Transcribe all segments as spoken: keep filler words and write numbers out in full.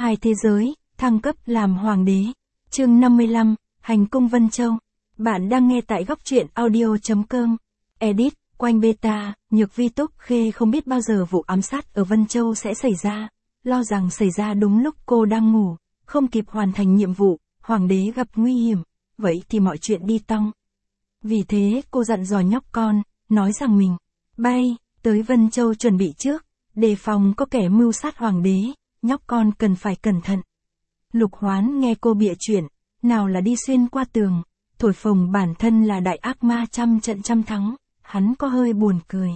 hai thế giới, thăng cấp làm hoàng đế. Chương năm mươi lăm, Hành cung Vân Châu. Bạn đang nghe tại góc truyện audio.com. Edit, quanh beta, Nhược Vi Túc Khê không biết bao giờ vụ ám sát ở Vân Châu sẽ xảy ra, lo rằng xảy ra đúng lúc cô đang ngủ, không kịp hoàn thành nhiệm vụ, hoàng đế gặp nguy hiểm, vậy thì mọi chuyện đi tong. Vì thế cô dặn dò nhóc con, nói rằng mình bay tới Vân Châu chuẩn bị trước, đề phòng có kẻ mưu sát hoàng đế, nhóc con cần phải cẩn thận. Lục Hoán nghe cô bịa chuyện, nào là đi xuyên qua tường, thổi phồng bản thân là đại ác ma trăm trận trăm thắng, hắn có hơi buồn cười.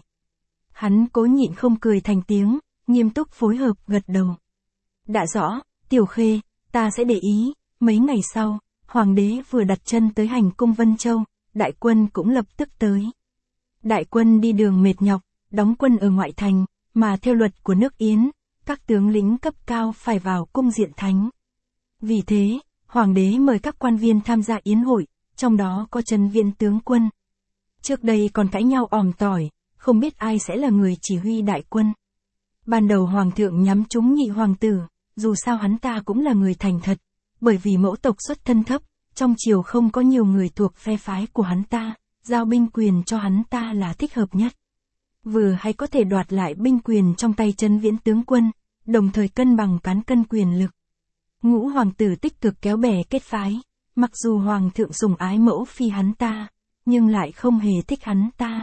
Hắn cố nhịn không cười thành tiếng, nghiêm túc phối hợp gật đầu. Đã rõ, Tiểu Khê, ta sẽ để ý. Mấy ngày sau, hoàng đế vừa đặt chân tới hành cung Vân Châu, đại quân cũng lập tức tới. Đại quân đi đường mệt nhọc, đóng quân ở ngoại thành, mà theo luật của nước Yến, các tướng lĩnh cấp cao phải vào cung diện thánh. Vì thế, hoàng đế mời các quan viên tham gia yến hội, trong đó có Trấn Viễn tướng quân. Trước đây còn cãi nhau òm tỏi, không biết ai sẽ là người chỉ huy đại quân. Ban đầu hoàng thượng nhắm trúng nhị hoàng tử, dù sao hắn ta cũng là người thành thật, bởi vì mẫu tộc xuất thân thấp, trong triều không có nhiều người thuộc phe phái của hắn ta, giao binh quyền cho hắn ta là thích hợp nhất. Vừa hay có thể đoạt lại binh quyền trong tay Trấn Viễn tướng quân, đồng thời cân bằng cán cân quyền lực. Ngũ hoàng tử tích cực kéo bè kết phái, mặc dù hoàng thượng sủng ái mẫu phi hắn ta, nhưng lại không hề thích hắn ta.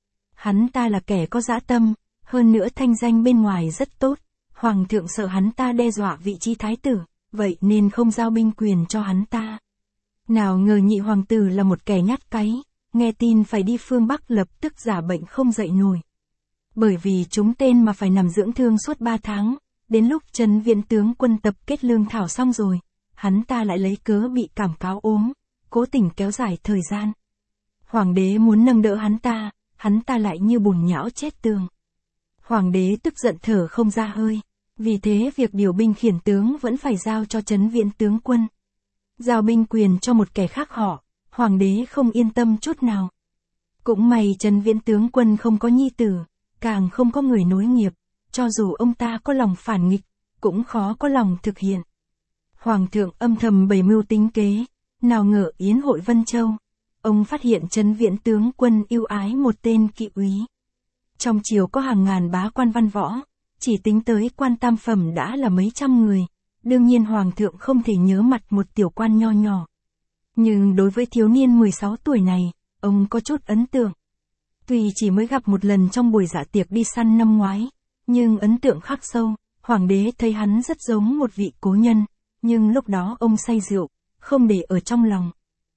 Hắn ta là kẻ có dã tâm, hơn nữa thanh danh bên ngoài rất tốt, hoàng thượng sợ hắn ta đe dọa vị trí thái tử, vậy nên không giao binh quyền cho hắn ta. Nào ngờ nhị hoàng tử là một kẻ nhát cáy, nghe tin phải đi phương Bắc lập tức giả bệnh không dậy nổi. Bởi vì chúng tên mà phải nằm dưỡng thương suốt ba tháng, đến lúc Trấn Viễn tướng quân tập kết lương thảo xong rồi, hắn ta lại lấy cớ bị cảm cáo ốm, cố tình kéo dài thời gian. Hoàng đế muốn nâng đỡ hắn ta, hắn ta lại như bùn nhão chết tường. Hoàng đế tức giận thở không ra hơi, vì thế việc điều binh khiển tướng vẫn phải giao cho Trấn Viễn tướng quân. Giao binh quyền cho một kẻ khác họ, hoàng đế không yên tâm chút nào. Cũng may Trấn Viễn tướng quân không có nhi tử, càng không có người nối nghiệp, cho dù ông ta có lòng phản nghịch, cũng khó có lòng thực hiện. Hoàng thượng âm thầm bày mưu tính kế, nào ngờ yến hội Vân Châu, ông phát hiện Trấn Viễn tướng quân yêu ái một tên kỵ úy. Trong triều có hàng ngàn bá quan văn võ, chỉ tính tới quan tam phẩm đã là mấy trăm người, đương nhiên hoàng thượng không thể nhớ mặt một tiểu quan nho nhỏ. Nhưng đối với thiếu niên mười sáu tuổi này, ông có chút ấn tượng. Tuy chỉ mới gặp một lần trong buổi dạ tiệc đi săn năm ngoái, nhưng ấn tượng khắc sâu, hoàng đế thấy hắn rất giống một vị cố nhân, nhưng lúc đó ông say rượu, không để ở trong lòng.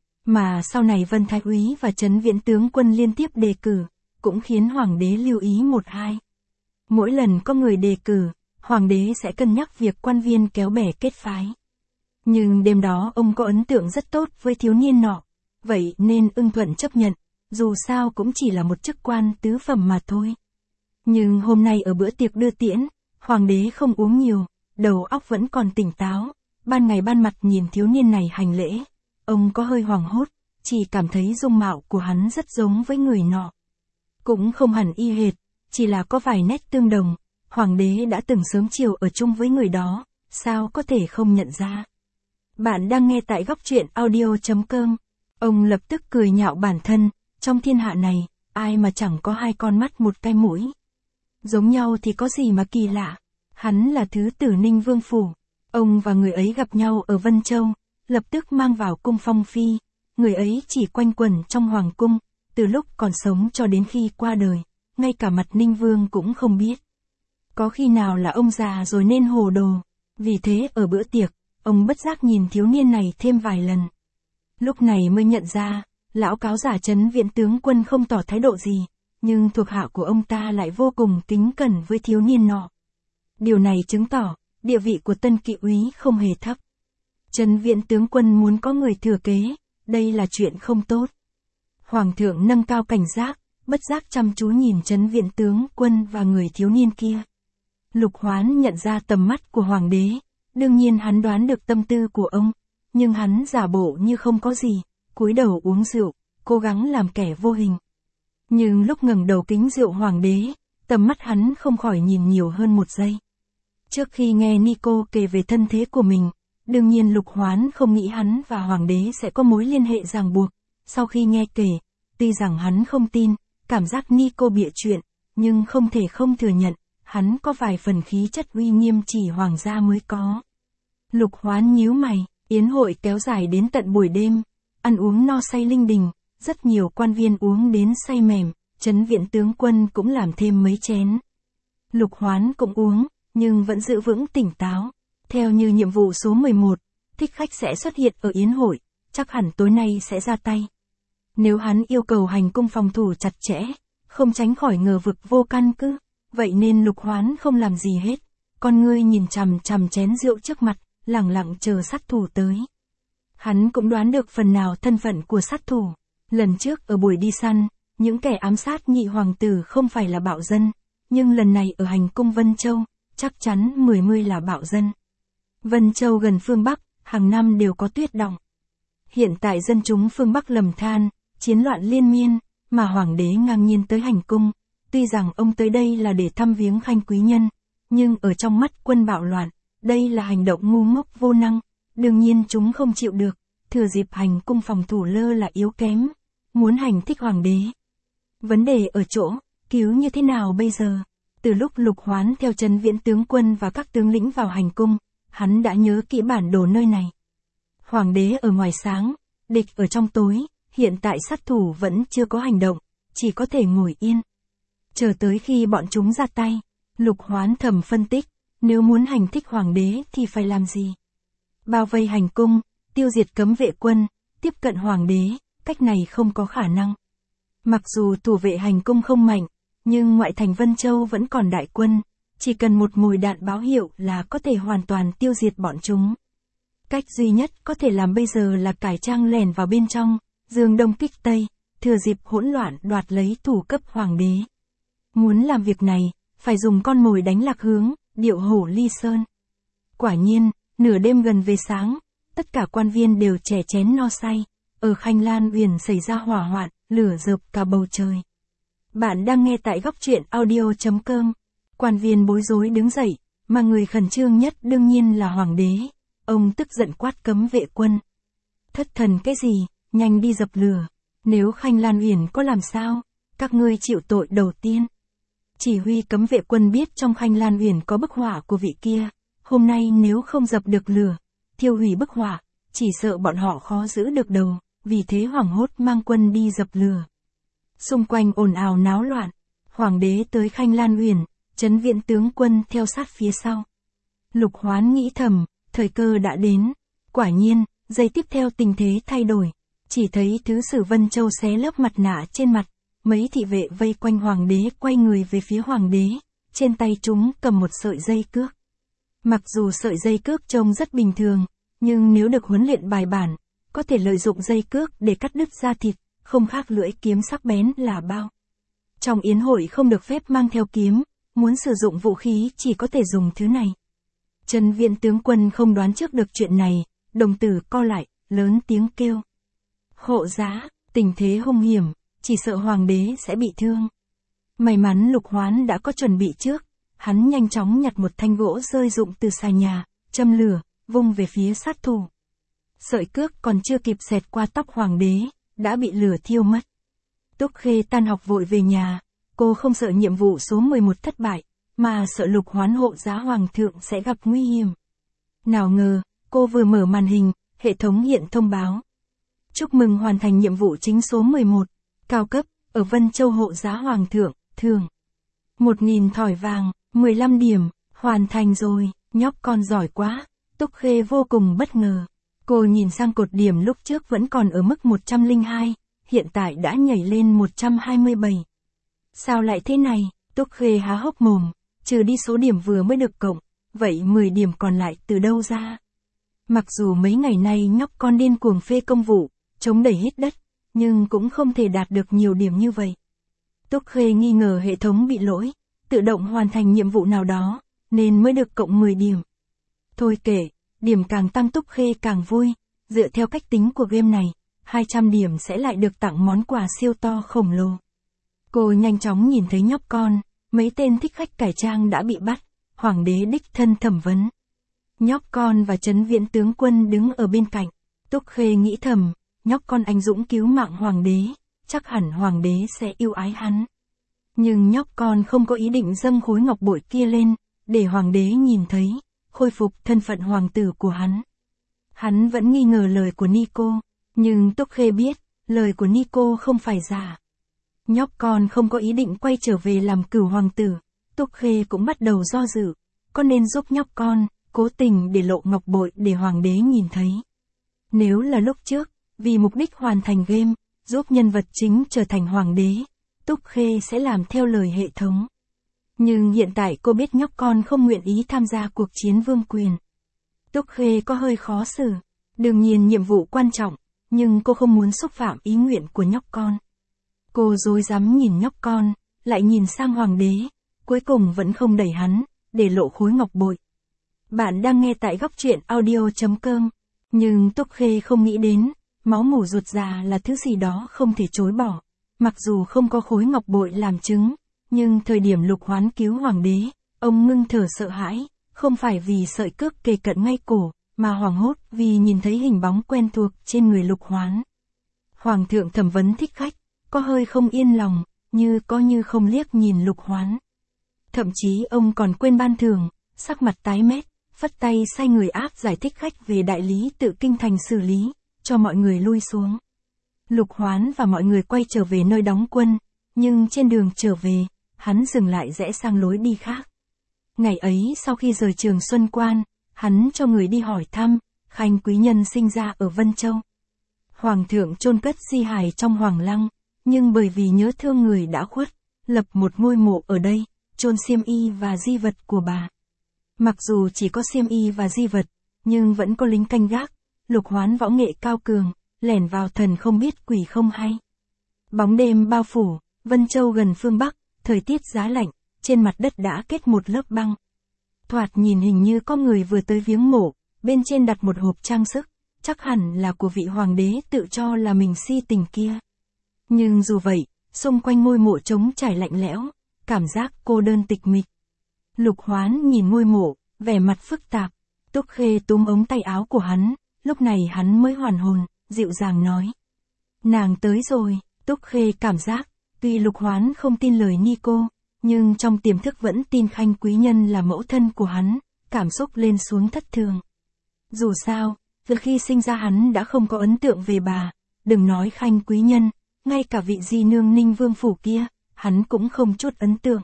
Mà sau này Vân Thái úy và Trấn Viễn tướng quân liên tiếp đề cử, cũng khiến hoàng đế lưu ý một hai. Mỗi lần có người đề cử, hoàng đế sẽ cân nhắc việc quan viên kéo bè kết phái. Nhưng đêm đó ông có ấn tượng rất tốt với thiếu niên nọ, vậy nên ưng thuận chấp nhận, dù sao cũng chỉ là một chức quan tứ phẩm mà thôi. Nhưng hôm nay ở bữa tiệc đưa tiễn, hoàng đế không uống nhiều, đầu óc vẫn còn tỉnh táo, ban ngày ban mặt nhìn thiếu niên này hành lễ, ông có hơi hoảng hốt, chỉ cảm thấy dung mạo của hắn rất giống với người nọ. Cũng không hẳn y hệt, chỉ là có vài nét tương đồng, hoàng đế đã từng sớm chiều ở chung với người đó, sao có thể không nhận ra. Bạn đang nghe tại góc truyện audio.com. Ông lập tức cười nhạo bản thân, trong thiên hạ này, ai mà chẳng có hai con mắt một cái mũi. Giống nhau thì có gì mà kỳ lạ, hắn là thứ tử Ninh Vương phủ, ông và người ấy gặp nhau ở Vân Châu, lập tức mang vào cung phong phi, người ấy chỉ quanh quẩn trong hoàng cung, từ lúc còn sống cho đến khi qua đời, ngay cả mặt Ninh Vương cũng không biết. Có khi nào là ông già rồi nên hồ đồ, vì thế ở bữa tiệc, ông bất giác nhìn thiếu niên này thêm vài lần. Lúc này mới nhận ra, lão cáo giả Trấn Viễn tướng quân không tỏ thái độ gì, nhưng thuộc hạ của ông ta lại vô cùng kính cẩn với thiếu niên nọ. Điều này chứng tỏ, địa vị của tân kỵ úy không hề thấp. Trấn Viễn tướng quân muốn có người thừa kế, đây là chuyện không tốt. Hoàng thượng nâng cao cảnh giác, bất giác chăm chú nhìn Trấn Viễn tướng quân và người thiếu niên kia. Lục Hoán nhận ra tầm mắt của hoàng đế, đương nhiên hắn đoán được tâm tư của ông, nhưng hắn giả bộ như không có gì, cúi đầu uống rượu, cố gắng làm kẻ vô hình. Nhưng lúc ngẩng đầu kính rượu hoàng đế, tầm mắt hắn không khỏi nhìn nhiều hơn một giây. Trước khi nghe Nico kể về thân thế của mình, đương nhiên Lục Hoán không nghĩ hắn và hoàng đế sẽ có mối liên hệ ràng buộc. Sau khi nghe kể, tuy rằng hắn không tin, cảm giác Nico bịa chuyện, nhưng không thể không thừa nhận, hắn có vài phần khí chất uy nghiêm chỉ hoàng gia mới có. Lục Hoán nhíu mày, yến hội kéo dài đến tận buổi đêm, ăn uống no say linh đình, rất nhiều quan viên uống đến say mềm, Trấn Viện tướng quân cũng làm thêm mấy chén. Lục Hoán cũng uống, nhưng vẫn giữ vững tỉnh táo. Theo như nhiệm vụ số mười một, thích khách sẽ xuất hiện ở yến hội, chắc hẳn tối nay sẽ ra tay. Nếu hắn yêu cầu hành cung phòng thủ chặt chẽ, không tránh khỏi ngờ vực vô căn cứ, vậy nên Lục Hoán không làm gì hết. Con ngươi nhìn chằm chằm chén rượu trước mặt, lẳng lặng chờ sát thủ tới. Hắn cũng đoán được phần nào thân phận của sát thủ. Lần trước ở buổi đi săn, những kẻ ám sát nhị hoàng tử không phải là bạo dân, nhưng lần này ở hành cung Vân Châu, chắc chắn mười mươi là bạo dân. Vân Châu gần phương Bắc, hàng năm đều có tuyết đọng. Hiện tại dân chúng phương Bắc lầm than, chiến loạn liên miên, mà hoàng đế ngang nhiên tới hành cung. Tuy rằng ông tới đây là để thăm viếng khanh quý nhân, nhưng ở trong mắt quân bạo loạn, đây là hành động ngu ngốc vô năng. Đương nhiên chúng không chịu được, thừa dịp hành cung phòng thủ lơ là yếu kém, muốn hành thích hoàng đế. Vấn đề ở chỗ, cứu như thế nào bây giờ? Từ lúc Lục Hoán theo Trấn Viễn tướng quân và các tướng lĩnh vào hành cung, hắn đã nhớ kỹ bản đồ nơi này. Hoàng đế ở ngoài sáng, địch ở trong tối, hiện tại sát thủ vẫn chưa có hành động, chỉ có thể ngồi yên. Chờ tới khi bọn chúng ra tay, Lục Hoán thầm phân tích, nếu muốn hành thích hoàng đế thì phải làm gì? Bao vây hành cung, tiêu diệt cấm vệ quân, tiếp cận hoàng đế, cách này không có khả năng. Mặc dù thủ vệ hành cung không mạnh, nhưng ngoại thành Vân Châu vẫn còn đại quân, chỉ cần một mồi đạn báo hiệu là có thể hoàn toàn tiêu diệt bọn chúng. Cách duy nhất có thể làm bây giờ là cải trang lẻn vào bên trong, dương đông kích tây, thừa dịp hỗn loạn đoạt lấy thủ cấp hoàng đế. Muốn làm việc này, phải dùng con mồi đánh lạc hướng, điệu hổ ly sơn. Quả nhiên, nửa đêm gần về sáng, tất cả quan viên đều chè chén no say, ở Khanh Lan Uyển xảy ra hỏa hoạn, lửa rợp cả bầu trời. Bạn đang nghe tại góc truyện audio chấm com. Quan viên bối rối đứng dậy, mà người khẩn trương nhất đương nhiên là hoàng đế. Ông tức giận quát cấm vệ quân. Thất thần cái gì, nhanh đi dập lửa. Nếu Khanh Lan Uyển có làm sao, các ngươi chịu tội đầu tiên. Chỉ huy cấm vệ quân biết trong Khanh Lan Uyển có bức họa của vị kia. Hôm nay nếu không dập được lửa, thiêu hủy bức họa, chỉ sợ bọn họ khó giữ được đầu, vì thế hoảng hốt mang quân đi dập lửa. Xung quanh ồn ào náo loạn, hoàng đế tới Khanh Lan Uyển, Trấn Viễn tướng quân theo sát phía sau. Lục Hoán nghĩ thầm, thời cơ đã đến. Quả nhiên, giây tiếp theo tình thế thay đổi, chỉ thấy thứ sử Vân Châu xé lớp mặt nạ trên mặt, mấy thị vệ vây quanh hoàng đế quay người về phía hoàng đế, trên tay chúng cầm một sợi dây cước. Mặc dù sợi dây cước trông rất bình thường, nhưng nếu được huấn luyện bài bản, có thể lợi dụng dây cước để cắt đứt da thịt, không khác lưỡi kiếm sắc bén là bao. Trong yến hội không được phép mang theo kiếm, muốn sử dụng vũ khí chỉ có thể dùng thứ này. Trấn Viễn tướng quân không đoán trước được chuyện này, đồng tử co lại, lớn tiếng kêu. Hộ giá, tình thế hung hiểm, chỉ sợ hoàng đế sẽ bị thương. May mắn Lục Hoán đã có chuẩn bị trước, hắn nhanh chóng nhặt một thanh gỗ rơi rụng từ xà nhà, châm lửa, vung về phía sát thủ. Sợi cước còn chưa kịp xẹt qua tóc hoàng đế, đã bị lửa thiêu mất. Túc Khê tan học vội về nhà, cô không sợ nhiệm vụ số mười một thất bại, mà sợ Lục Hoán hộ giá hoàng thượng sẽ gặp nguy hiểm. Nào ngờ, cô vừa mở màn hình, hệ thống hiện thông báo. Chúc mừng hoàn thành nhiệm vụ chính số mười một, cao cấp, ở Vân Châu hộ giá hoàng thượng, thường. một nghìn thỏi vàng, mười lăm điểm, hoàn thành rồi, nhóc con giỏi quá. Túc Khê vô cùng bất ngờ. Cô nhìn sang cột điểm lúc trước vẫn còn ở mức một trăm lẻ hai, hiện tại đã nhảy lên một trăm hai mươi bảy. Sao lại thế này? Túc Khê há hốc mồm, trừ đi số điểm vừa mới được cộng, vậy mười điểm còn lại từ đâu ra? Mặc dù mấy ngày nay nhóc con điên cuồng phê công vụ, chống đẩy hít đất, nhưng cũng không thể đạt được nhiều điểm như vậy. Túc Khê nghi ngờ hệ thống bị lỗi, tự động hoàn thành nhiệm vụ nào đó, nên mới được cộng mười điểm. Thôi kệ, điểm càng tăng Túc Khê càng vui, dựa theo cách tính của game này, hai trăm điểm sẽ lại được tặng món quà siêu to khổng lồ. Cô nhanh chóng nhìn thấy nhóc con, mấy tên thích khách cải trang đã bị bắt, hoàng đế đích thân thẩm vấn. Nhóc con và Trấn Viễn tướng quân đứng ở bên cạnh. Túc Khê nghĩ thầm, nhóc con anh dũng cứu mạng hoàng đế, chắc hẳn hoàng đế sẽ yêu ái hắn. Nhưng nhóc con không có ý định dâng khối ngọc bội kia lên, để hoàng đế nhìn thấy, khôi phục thân phận hoàng tử của hắn. Hắn vẫn nghi ngờ lời của Nico, nhưng Túc Khê biết, lời của Nico không phải giả. Nhóc con không có ý định quay trở về làm cửu hoàng tử, Túc Khê cũng bắt đầu do dự, có nên giúp nhóc con, cố tình để lộ ngọc bội để hoàng đế nhìn thấy. Nếu là lúc trước, vì mục đích hoàn thành game, giúp nhân vật chính trở thành hoàng đế, Túc Khê sẽ làm theo lời hệ thống. Nhưng hiện tại cô biết nhóc con không nguyện ý tham gia cuộc chiến vương quyền. Túc Khê có hơi khó xử, đương nhiên nhiệm vụ quan trọng, nhưng cô không muốn xúc phạm ý nguyện của nhóc con. Cô rối rắm nhìn nhóc con, lại nhìn sang hoàng đế, cuối cùng vẫn không đẩy hắn, để lộ khối ngọc bội. Bạn đang nghe tại góc truyện audio chấm com, nhưng Túc Khê không nghĩ đến, máu mủ ruột già là thứ gì đó không thể chối bỏ. Mặc dù không có khối ngọc bội làm chứng, nhưng thời điểm Lục Hoán cứu hoàng đế, ông ngưng thở sợ hãi, không phải vì sợi cước kề cận ngay cổ, mà hoảng hốt vì nhìn thấy hình bóng quen thuộc trên người Lục Hoán. Hoàng thượng thẩm vấn thích khách, có hơi không yên lòng, như có như không liếc nhìn Lục Hoán. Thậm chí ông còn quên ban thưởng, sắc mặt tái mét, phất tay sai người áp giải thích khách về đại lý tự kinh thành xử lý, cho mọi người lui xuống. Lục Hoán và mọi người quay trở về nơi đóng quân, nhưng trên đường trở về, hắn dừng lại rẽ sang lối đi khác. Ngày ấy sau khi rời Trường Xuân Quan, hắn cho người đi hỏi thăm, Khanh quý nhân sinh ra ở Vân Châu. Hoàng thượng chôn cất di hài trong Hoàng Lăng, nhưng bởi vì nhớ thương người đã khuất, lập một ngôi mộ ở đây, chôn xiêm y và di vật của bà. Mặc dù chỉ có xiêm y và di vật, nhưng vẫn có lính canh gác, Lục Hoán võ nghệ cao cường, lẻn vào thần không biết quỷ không hay. Bóng đêm bao phủ, Vân Châu gần phương Bắc, thời tiết giá lạnh, trên mặt đất đã kết một lớp băng. Thoạt nhìn hình như có người vừa tới viếng mộ, bên trên đặt một hộp trang sức, chắc hẳn là của vị hoàng đế tự cho là mình si tình kia. Nhưng dù vậy, xung quanh ngôi mộ trống trải lạnh lẽo, cảm giác cô đơn tịch mịch. Lục Hoán nhìn ngôi mộ, vẻ mặt phức tạp, Túc Khê túm ống tay áo của hắn, lúc này hắn mới hoàn hồn, dịu dàng nói. Nàng tới rồi, Túc Khê cảm giác, tuy Lục Hoán không tin lời Nico, nhưng trong tiềm thức vẫn tin Khanh quý nhân là mẫu thân của hắn, cảm xúc lên xuống thất thường. Dù sao, từ khi sinh ra hắn đã không có ấn tượng về bà, đừng nói Khanh quý nhân, ngay cả vị di nương Ninh Vương Phủ kia, hắn cũng không chút ấn tượng.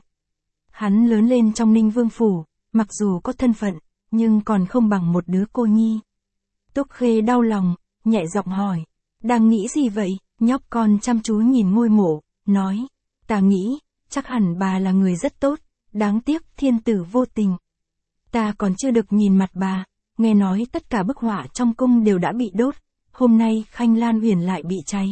Hắn lớn lên trong Ninh Vương Phủ, mặc dù có thân phận, nhưng còn không bằng một đứa cô nhi. Túc Khê đau lòng, nhẹ giọng hỏi, đang nghĩ gì vậy? Nhóc con chăm chú nhìn ngôi mộ, nói, ta nghĩ, chắc hẳn bà là người rất tốt, đáng tiếc thiên tử vô tình. Ta còn chưa được nhìn mặt bà, nghe nói tất cả bức họa trong cung đều đã bị đốt, hôm nay Khanh Lan Uyển lại bị cháy.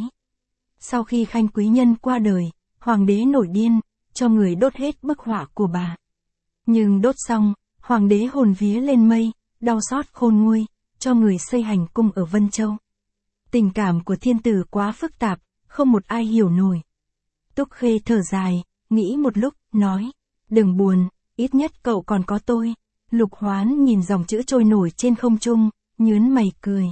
Sau khi Khanh quý nhân qua đời, hoàng đế nổi điên, cho người đốt hết bức họa của bà. Nhưng đốt xong, hoàng đế hồn vía lên mây, đau xót khôn nguôi, cho người xây hành cung ở Vân Châu. Tình cảm của thiên tử quá phức tạp, không một ai hiểu nổi. Túc Khê thở dài, nghĩ một lúc, nói, đừng buồn, ít nhất cậu còn có tôi. Lục Hoán nhìn dòng chữ trôi nổi trên không trung, nhướng mày cười.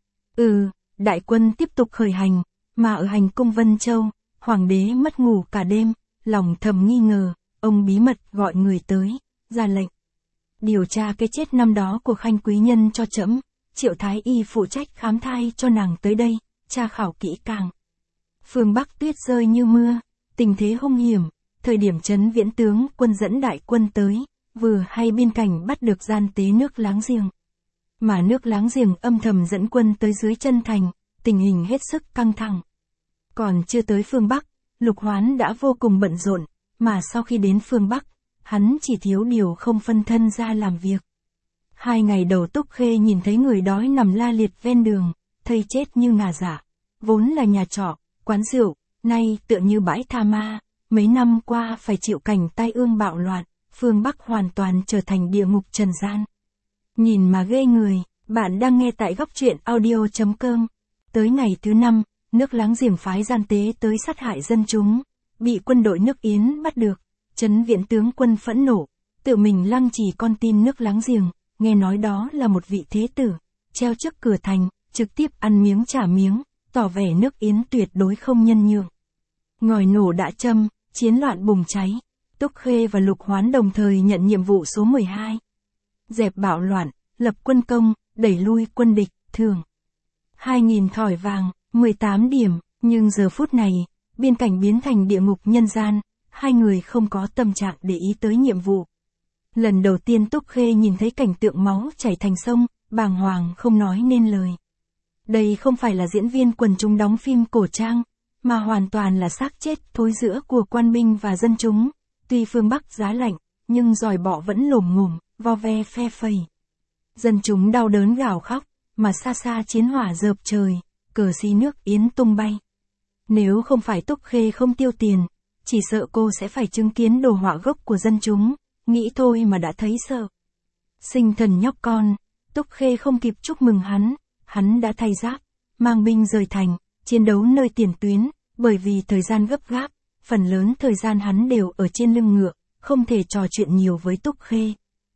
Ừ, đại quân tiếp tục khởi hành, mà ở hành cung Vân Châu, hoàng đế mất ngủ cả đêm, lòng thầm nghi ngờ, ông bí mật gọi người tới, ra lệnh. Điều tra cái chết năm đó của Khanh quý nhân cho trẫm, Triệu Thái Y phụ trách khám thai cho nàng tới đây, tra khảo kỹ càng. Phương Bắc tuyết rơi như mưa, tình thế hung hiểm, thời điểm Trấn Viễn tướng quân dẫn đại quân tới, vừa hay biên cảnh bắt được gian tế nước láng giềng. Mà nước láng giềng âm thầm dẫn quân tới dưới chân thành, tình hình hết sức căng thẳng. Còn chưa tới phương Bắc, Lục Hoán đã vô cùng bận rộn, mà sau khi đến phương Bắc, hắn chỉ thiếu điều không phân thân ra làm việc. Hai ngày đầu Túc Khê nhìn thấy người đói nằm la liệt ven đường, thây chết như ngà dạ. Vốn là nhà trọ, quán rượu, nay tựa như bãi tha ma, mấy năm qua phải chịu cảnh tai ương bạo loạn, phương Bắc hoàn toàn trở thành địa ngục trần gian. Nhìn mà ghê người, bạn đang nghe tại góc truyện audio chấm com. Tới ngày thứ năm, nước láng giềng phái gian tế tới sát hại dân chúng, bị quân đội nước Yến bắt được, Trấn Viễn tướng quân phẫn nộ, tự mình lăng trì con tin nước láng giềng, nghe nói đó là một vị thế tử, treo trước cửa thành, trực tiếp ăn miếng trả miếng, tỏ vẻ nước Yến tuyệt đối không nhân nhượng. Ngòi nổ đã châm, chiến loạn bùng cháy, Túc Khê và Lục Hoán đồng thời nhận nhiệm vụ số mười hai. Dẹp bạo loạn, lập quân công, đẩy lui quân địch, thưởng hai nghìn thỏi vàng, mười tám điểm, nhưng giờ phút này, biên cảnh biến thành địa ngục nhân gian, hai người không có tâm trạng để ý tới nhiệm vụ. Lần đầu tiên Túc Khê nhìn thấy cảnh tượng máu chảy thành sông, bàng hoàng không nói nên lời. Đây không phải là diễn viên quần chúng đóng phim cổ trang, mà hoàn toàn là xác chết thối rữa của quan binh và dân chúng. Tuy phương Bắc giá lạnh, nhưng giòi bọ vẫn lồm ngồm, vo ve phe phẩy. Dân chúng đau đớn gào khóc, mà xa xa chiến hỏa rợp trời, cờ xí nước Yến tung bay. Nếu không phải Túc Khê không tiêu tiền, chỉ sợ cô sẽ phải chứng kiến đồ họa gốc của dân chúng, nghĩ thôi mà đã thấy sợ. Sinh thần nhóc con, Túc Khê không kịp chúc mừng hắn, hắn đã thay giáp, mang binh rời thành, chiến đấu nơi tiền tuyến, bởi vì thời gian gấp gáp, phần lớn thời gian hắn đều ở trên lưng ngựa, không thể trò chuyện nhiều với Túc Khê.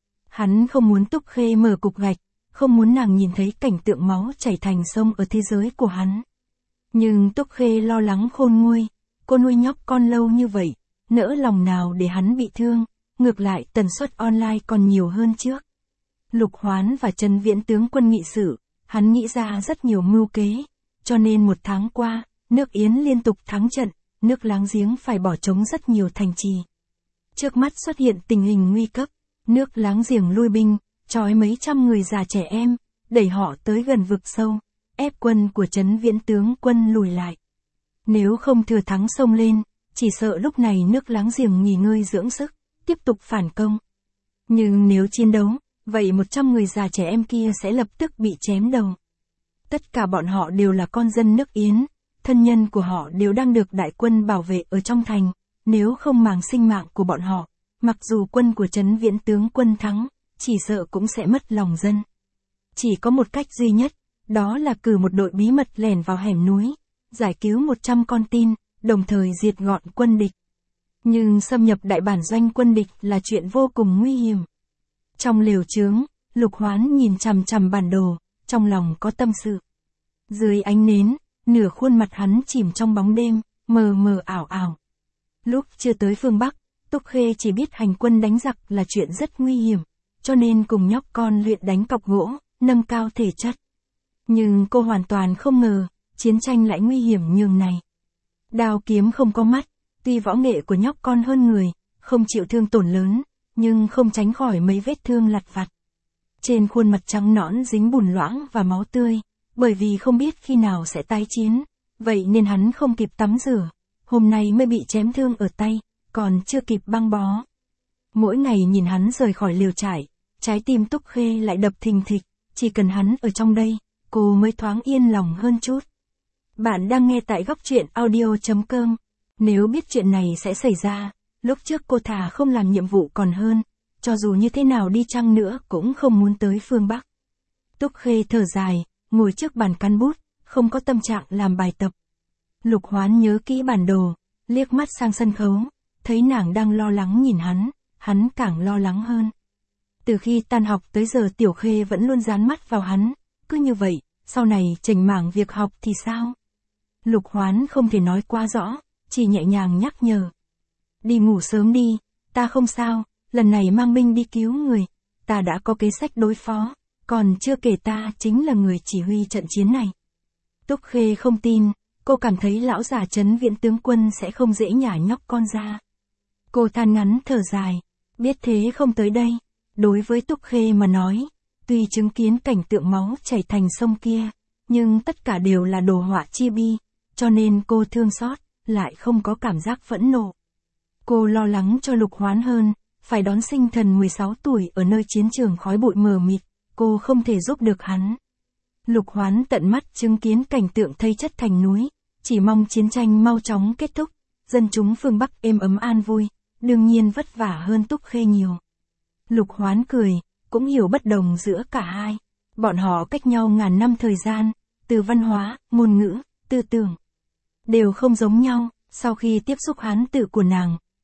Hắn không muốn Túc Khê mở cục gạch, không muốn nàng nhìn thấy cảnh tượng máu chảy thành sông ở thế giới của hắn. Nhưng Túc Khê lo lắng khôn nguôi, cô nuôi nhóc con lâu như vậy, nỡ lòng nào để hắn bị thương, ngược lại tần suất online còn nhiều hơn trước. Lục Hoán và Trấn Viễn tướng quân nghị sự, hắn nghĩ ra rất nhiều mưu kế, cho nên một tháng qua, nước Yến liên tục thắng trận, nước láng giếng phải bỏ trống rất nhiều thành trì. Trước mắt xuất hiện tình hình nguy cấp, nước láng giềng lui binh, trói mấy trăm người già trẻ em, đẩy họ tới gần vực sâu, ép quân của Trấn Viễn tướng quân lùi lại. Nếu không thừa thắng xông lên, chỉ sợ lúc này nước láng giềng nghỉ ngơi dưỡng sức, tiếp tục phản công. Nhưng nếu chiến đấu, vậy một trăm người già trẻ em kia sẽ lập tức bị chém đầu. Tất cả bọn họ đều là con dân nước Yến, thân nhân của họ đều đang được đại quân bảo vệ ở trong thành, nếu không màng sinh mạng của bọn họ, mặc dù quân của Trấn Viễn tướng quân thắng, chỉ sợ cũng sẽ mất lòng dân. Chỉ có một cách duy nhất, đó là cử một đội bí mật lẻn vào hẻm núi, giải cứu một trăm con tin, đồng thời diệt gọn quân địch. Nhưng xâm nhập đại bản doanh quân địch là chuyện vô cùng nguy hiểm. Trong lều trướng, Lục Hoán nhìn chằm chằm bản đồ, trong lòng có tâm sự. Dưới ánh nến, nửa khuôn mặt hắn chìm trong bóng đêm, mờ mờ ảo ảo. Lúc chưa tới phương Bắc, Túc Khê chỉ biết hành quân đánh giặc là chuyện rất nguy hiểm, cho nên cùng nhóc con luyện đánh cọc gỗ, nâng cao thể chất. Nhưng cô hoàn toàn không ngờ, chiến tranh lại nguy hiểm nhường này. Đao kiếm không có mắt, tuy võ nghệ của nhóc con hơn người, không chịu thương tổn lớn, nhưng không tránh khỏi mấy vết thương lặt vặt. Trên khuôn mặt trắng nõn dính bùn loãng và máu tươi, bởi vì không biết khi nào sẽ tái chiến, vậy nên hắn không kịp tắm rửa, hôm nay mới bị chém thương ở tay, còn chưa kịp băng bó. Mỗi ngày nhìn hắn rời khỏi liều trại, trái tim Túc Khê lại đập thình thịch, chỉ cần hắn ở trong đây, cô mới thoáng yên lòng hơn chút. Bạn đang nghe tại góc truyện audio chấm com. Nếu biết chuyện này sẽ xảy ra, lúc trước cô thà không làm nhiệm vụ còn hơn, cho dù như thế nào đi chăng nữa cũng không muốn tới phương Bắc. Túc Khê thở dài, ngồi trước bàn căn bút, không có tâm trạng làm bài tập. Lục Hoán nhớ kỹ bản đồ, liếc mắt sang sân khấu, thấy nàng đang lo lắng nhìn hắn, hắn càng lo lắng hơn. Từ khi tan học tới giờ Tiểu Khê vẫn luôn dán mắt vào hắn, cứ như vậy, sau này chỉnh mảng việc học thì sao? Lục Hoán không thể nói quá rõ, chỉ nhẹ nhàng nhắc nhở. Đi ngủ sớm đi, ta không sao, lần này mang binh đi cứu người, ta đã có kế sách đối phó, còn chưa kể ta chính là người chỉ huy trận chiến này. Túc Khê không tin, cô cảm thấy lão già Trấn Viễn tướng quân sẽ không dễ nhả nhóc con ra. Cô than ngắn thở dài, biết thế không tới đây. Đối với Túc Khê mà nói, tuy chứng kiến cảnh tượng máu chảy thành sông kia, nhưng tất cả đều là đồ họa chi bi, cho nên cô thương xót, lại không có cảm giác phẫn nộ. Cô lo lắng cho Lục Hoán hơn, phải đón sinh thần mười sáu tuổi ở nơi chiến trường khói bụi mờ mịt, cô không thể giúp được hắn. Lục Hoán tận mắt chứng kiến cảnh tượng thây chất thành núi, chỉ mong chiến tranh mau chóng kết thúc, dân chúng phương Bắc êm ấm an vui, đương nhiên vất vả hơn Túc Khê nhiều. Lục Hoán cười, cũng hiểu bất đồng giữa cả hai. Bọn họ cách nhau ngàn năm thời gian, từ văn hóa, ngôn ngữ, tư tưởng, đều không giống nhau. Sau khi tiếp xúc hán tự của nàng,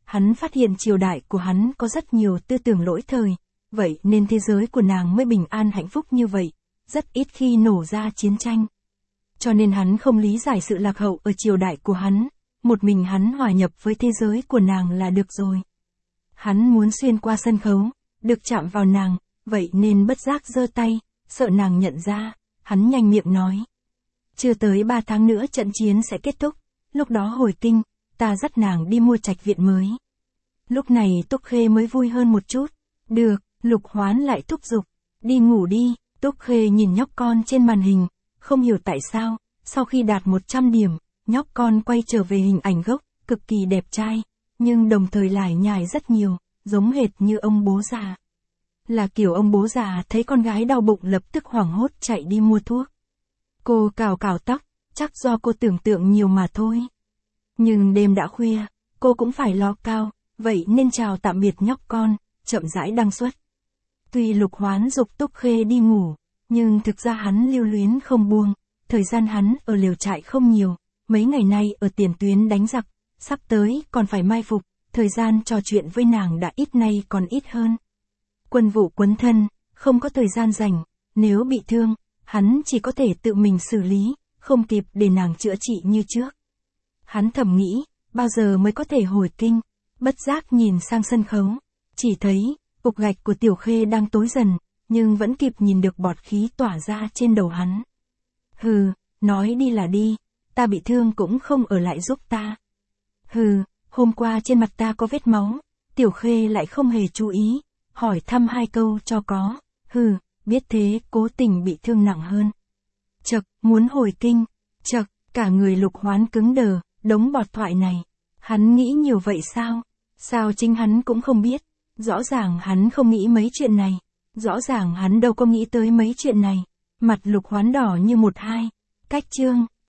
hắn phát hiện triều đại của hắn có rất nhiều tư tưởng lỗi thời, vậy nên thế giới của nàng mới bình an hạnh phúc như vậy, rất ít khi nổ ra chiến tranh. Cho nên hắn không lý giải sự lạc hậu ở triều đại của hắn, một mình hắn hòa nhập với thế giới của nàng là được rồi. Hắn muốn xuyên qua sân khấu, được chạm vào nàng, vậy nên bất giác giơ tay, sợ nàng nhận ra, hắn nhanh miệng nói. Chưa tới ba tháng nữa trận chiến sẽ kết thúc, lúc đó hồi kinh, ta dắt nàng đi mua trạch viện mới. Lúc này Túc Khê mới vui hơn một chút. Được, Lục Hoán lại thúc giục. Đi ngủ đi, Túc Khê nhìn nhóc con trên màn hình, không hiểu tại sao, sau khi đạt một trăm điểm, nhóc con quay trở về hình ảnh gốc, cực kỳ đẹp trai, nhưng đồng thời lải nhải rất nhiều, giống hệt như ông bố già. Là kiểu ông bố già thấy con gái đau bụng lập tức hoảng hốt chạy đi mua thuốc. Cô cào cào tóc, chắc do cô tưởng tượng nhiều mà thôi. Nhưng đêm đã khuya, cô cũng phải lo cao, vậy nên chào tạm biệt nhóc con, chậm rãi đăng xuất. Tuy Lục Hoán giục Túc Khê đi ngủ, nhưng thực ra hắn lưu luyến không buông, thời gian hắn ở liều trại không nhiều, mấy ngày nay ở tiền tuyến đánh giặc, sắp tới còn phải mai phục, thời gian trò chuyện với nàng đã ít nay còn ít hơn. Quân vụ quấn thân, không có thời gian rảnh, nếu bị thương, hắn chỉ có thể tự mình xử lý, không kịp để nàng chữa trị như trước. Hắn thầm nghĩ, bao giờ mới có thể hồi kinh, bất giác nhìn sang sân khấu, chỉ thấy, cục gạch của Tiểu Khê đang tối dần, nhưng vẫn kịp nhìn được bọt khí tỏa ra trên đầu hắn. Hừ, nói đi là đi, ta bị thương cũng không ở lại giúp ta. Hừ, hôm qua trên mặt ta có vết máu, Tiểu Khê lại không hề chú ý, hỏi thăm hai câu cho có, hừ, biết thế cố tình bị thương nặng hơn. Chậc, muốn hồi kinh, chậc, cả người Lục Hoán cứng đờ, đống bọt thoại này. Hắn nghĩ nhiều vậy sao? Sao chính hắn cũng không biết? Rõ ràng hắn không nghĩ mấy chuyện này. Rõ ràng hắn đâu có nghĩ tới mấy chuyện này. Mặt Lục Hoán đỏ như một hai. Cách chương.